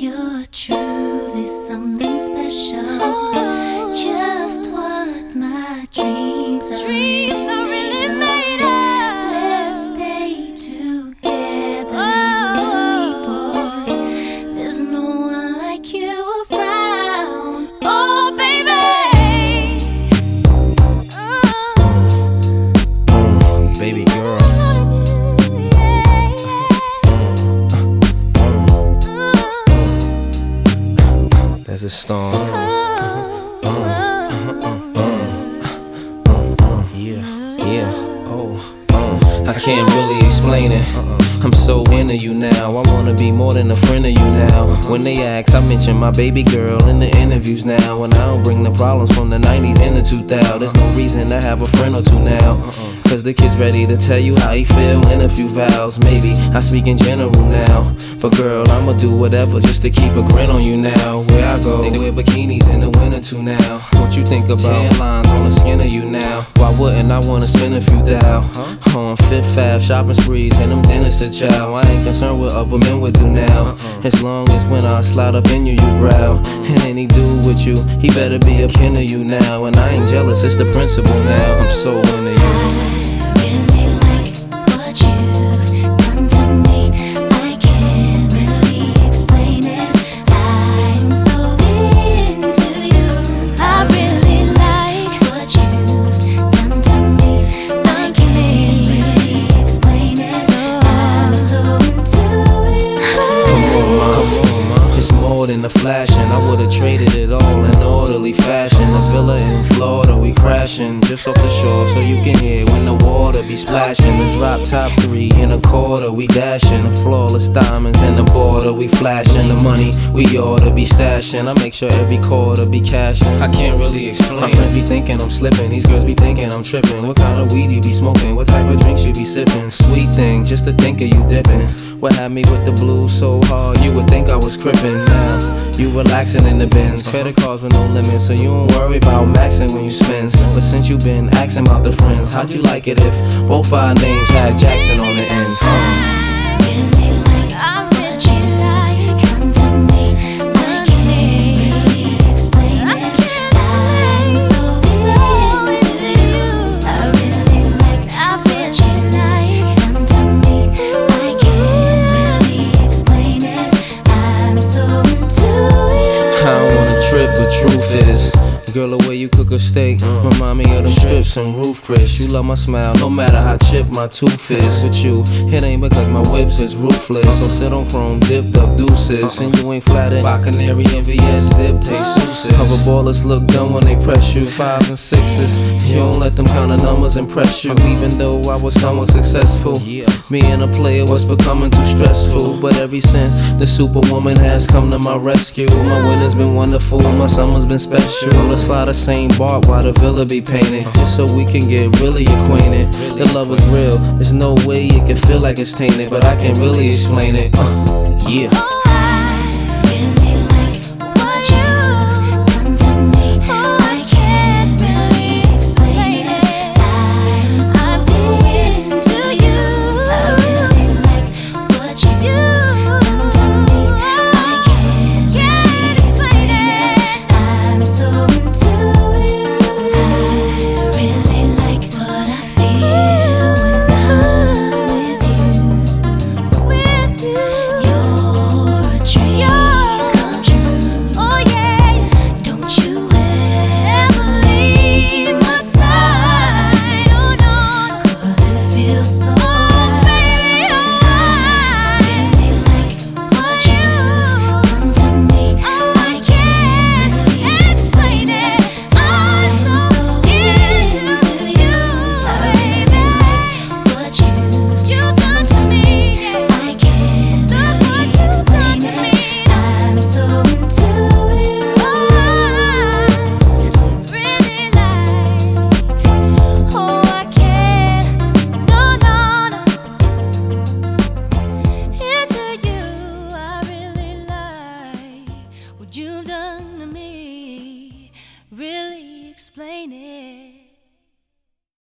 You're truly something special. Just what my dreams are really made of. Let's stay together, you and me, boy. There's no one like you around. Oh, baby. Baby girl. There's a storm. I can't really explain it. I'm so into you now. I wanna be more than a friend of you now. When they ask, I mention my baby girl in the interviews now. And I don't bring the problems from the 90s and the 2000s. There's no reason to have a friend or two now. Cause the kid's ready to tell you how he feel in a few vows. Maybe I speak in general now, but girl, I'ma do whatever just to keep a grin on you now. Where I go, they wear bikinis in the winter too now. What you think about tan lines on the skin of you now? Why wouldn't I wanna spend a few thou on Fifth Ave shopping sprees and them dinners to chow? I ain't concerned what other men would do now, as long as when I slide up in you, you growl. And any dude with you, he better be a kin of you now. And I ain't jealous, it's the principle now. I'm so into you. In the flashing, I would've traded it all in orderly fashion. A villa in Florida, we crashing just off the shore, so you can hear when the water be splashing. The drop top 3 in a quarter, we dashing. The flawless diamonds in the border, we flashing. The money we oughta be stashing. I make sure every quarter be cashing. I can't really explain. My friends be thinking I'm slipping, these girls be thinking I'm tripping. What kind of weed you be smoking? What type of drinks you be sipping? Sweet thing, just to think of you dipping. What had me with the blues so hard, you would think I was crippin'. Now you relaxing in the bins, credit cards with no limits, so you don't worry about maxing when you spend. But since you been asking about the friends, how'd you like it if both our names had Jackson on the ends? But truth is, girl, the way you cook a steak remind me of them strips and roof Chris. You love my smile, no matter how chipped my tooth is. With you, it ain't because my whips is ruthless. So sit on chrome, dipped up deuces, and you ain't flattered by Canary and VS dip, taste souses. Cover ballers look dumb when they press you, 5s and 6s. You don't let them kind of numbers impress you. Even though I was somewhat successful, me and a player was becoming too stressful. But ever since the superwoman has come to my rescue, my winter's been wonderful, my summer's been special. Let's fly the same bark while the villa be painted, just so we can get really acquainted. The love is real, there's no way it can feel like it's tainted, but I can't really explain it. Yeah.